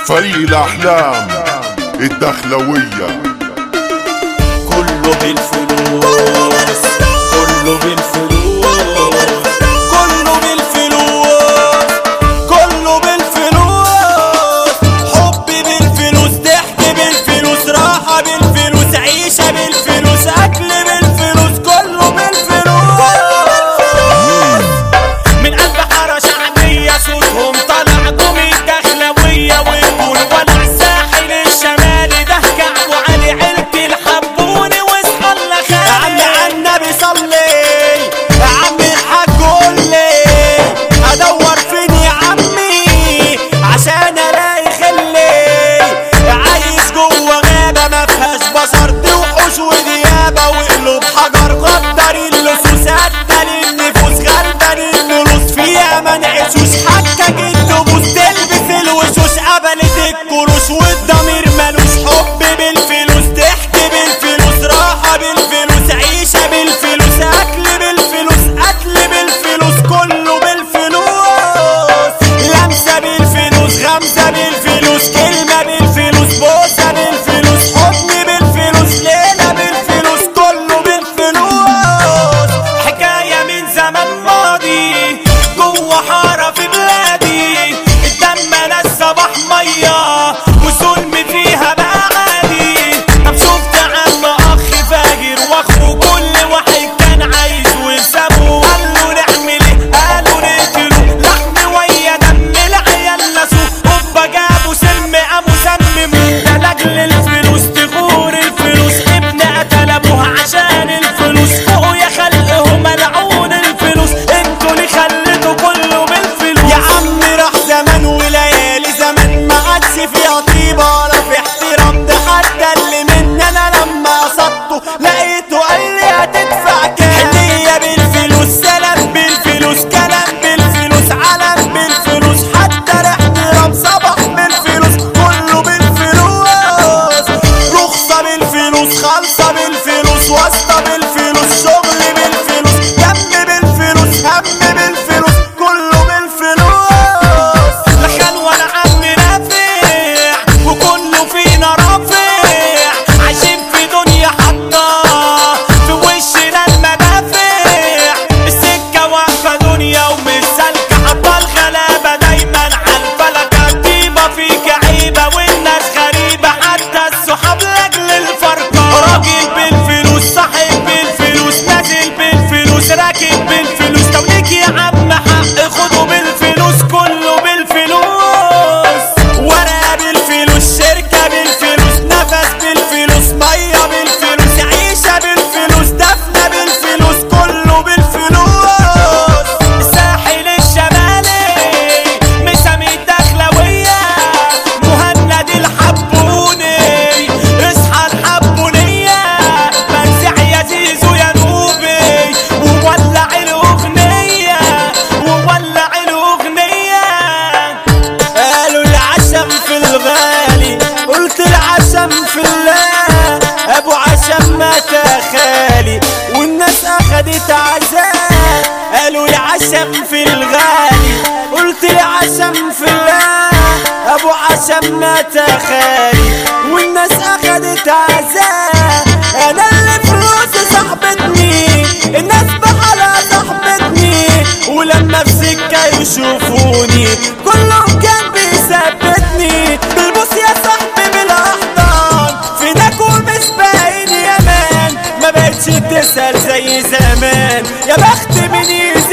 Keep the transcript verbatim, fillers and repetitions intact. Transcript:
فريق الأحلام الدخلوية. كله بالفلوس كله بالفلوس كله بالفلوس كله بالفلوس، حب بالفلوس، ضحك بالفلوس، راحة بالفلوس، عيشة بالفلوس، أكل بالفلوس، كله بالفلوس. من قلب حارة شعبية صوتهم طلع ضم الدخلوية، ويقول ولع الساحل الشمالي ده كعب وعلي عيلتي الحبوني واصحى الله خير. يا عم عالنبي صلي، يا عم الحاج قول لي ادور فين يا عمي عشان الاقي خلي، عايش جوه غابة ما فيهاش بشر، دي وحوش وديابة وقلوب حجر، غدر اللصوص قتل النفوس، غلبان النلوص فيها ما نعيشوش، حكك الدبوس تلبس الوشوش، قبلت الكروش والضمير ملوش، حب بالفلوس، ضحك بالفلوس، راحة بالفلوس، عيشة بالفلوس، أكل بالفلوس، قتل بالفلوس، كله بالفلوس، لمسة بالفلوس، غمزة بالفلوس، كلمة بالفلوس، بوسة بالفلوس، حضن بالفلوس، ليلة بالفلوس، كله بالفلوس. حكاية من زمن ماضي جوه حارة في بلادي، الدم ناس صباح مية والظلم فيها بقى عادي. طب شفت عم اخ فاجر واخوه كل واحد كان عايز وسابه، قالوا نعمل ايه؟ قالوا نقتله، لحم ويا دم العيال ناسوه، هوبا جابوا سم قاموا سمموه، ده لاجل الفلوس تغور الفلوس، ابن قتل ابوه عشان الفلوس، فوقوا يا خلقه ملعون الفلوس، انتوا اللي خليتوا كله بالفلوس. يا عم راح زمان وليالي زمان ما عادش فيها طيبة ولا في احترام، ده حتى اللي مني انا لما قصدته لقيته قال لي هتدفع كام، هدية بالفلوس، سلام بالفلوس، كلام بالفلوس، علم بالفلوس، حتى الاحترام صباح بالفلوس، كله بالفلوس، رخصة بالفلوس، خالصة بالفلوس، واسطة بالفلوس، شغل بالفلوس، دم بالفلوس، هم بالفلوس، كله بالفلوس. لا خان ولا عم نافع وكله فينا رافع، عايشين في دنيا حاطة في وشنا المدافع، السكة واقفة دنيا ومش سالكة، حاطة الغلابة دايما عالفلكة، طيبة فيك عيبة والناس غريبة، حتى الصحاب لاجل الفرقة، راجل بالفلوس، صاحب بالفلوس، نازل بالفلوس، راكب بالفلوس، لو ليك يا عم حق خده بالفلوس، كله بالفلوس، ورقة بالفلوس، شركة بالفلوس، نفس بالفلوس، مية بالفلوس، عيشة بالفلوس، دفنة بالفلوس، كله بالفلوس. الساحل الشمالي مسامي الدخلوية، مهند الحبوني، اصحى الحبونية، منزع يا زيزو يا نوبي، وولع الأغنية وولع الأغنية. قالوا العشم في الغالي، قلت العشم في الله، ابو عشم مات خالي والناس اخدت عزاء، قالوا العشم في الغالي، قلت العشم في الله، ابو عشم مات خالي والناس اخدت عزاء، انا اللي فلوسي صاحبتني، الناس بحالها صاحبتني، ولما في سكة يشوفوني كلهم كان بيثبتني، بالبوس يا صاحبي بالاحضان، فينك ومش باين يا مان، ما بقتش تسأل زي زمان، يا بخت من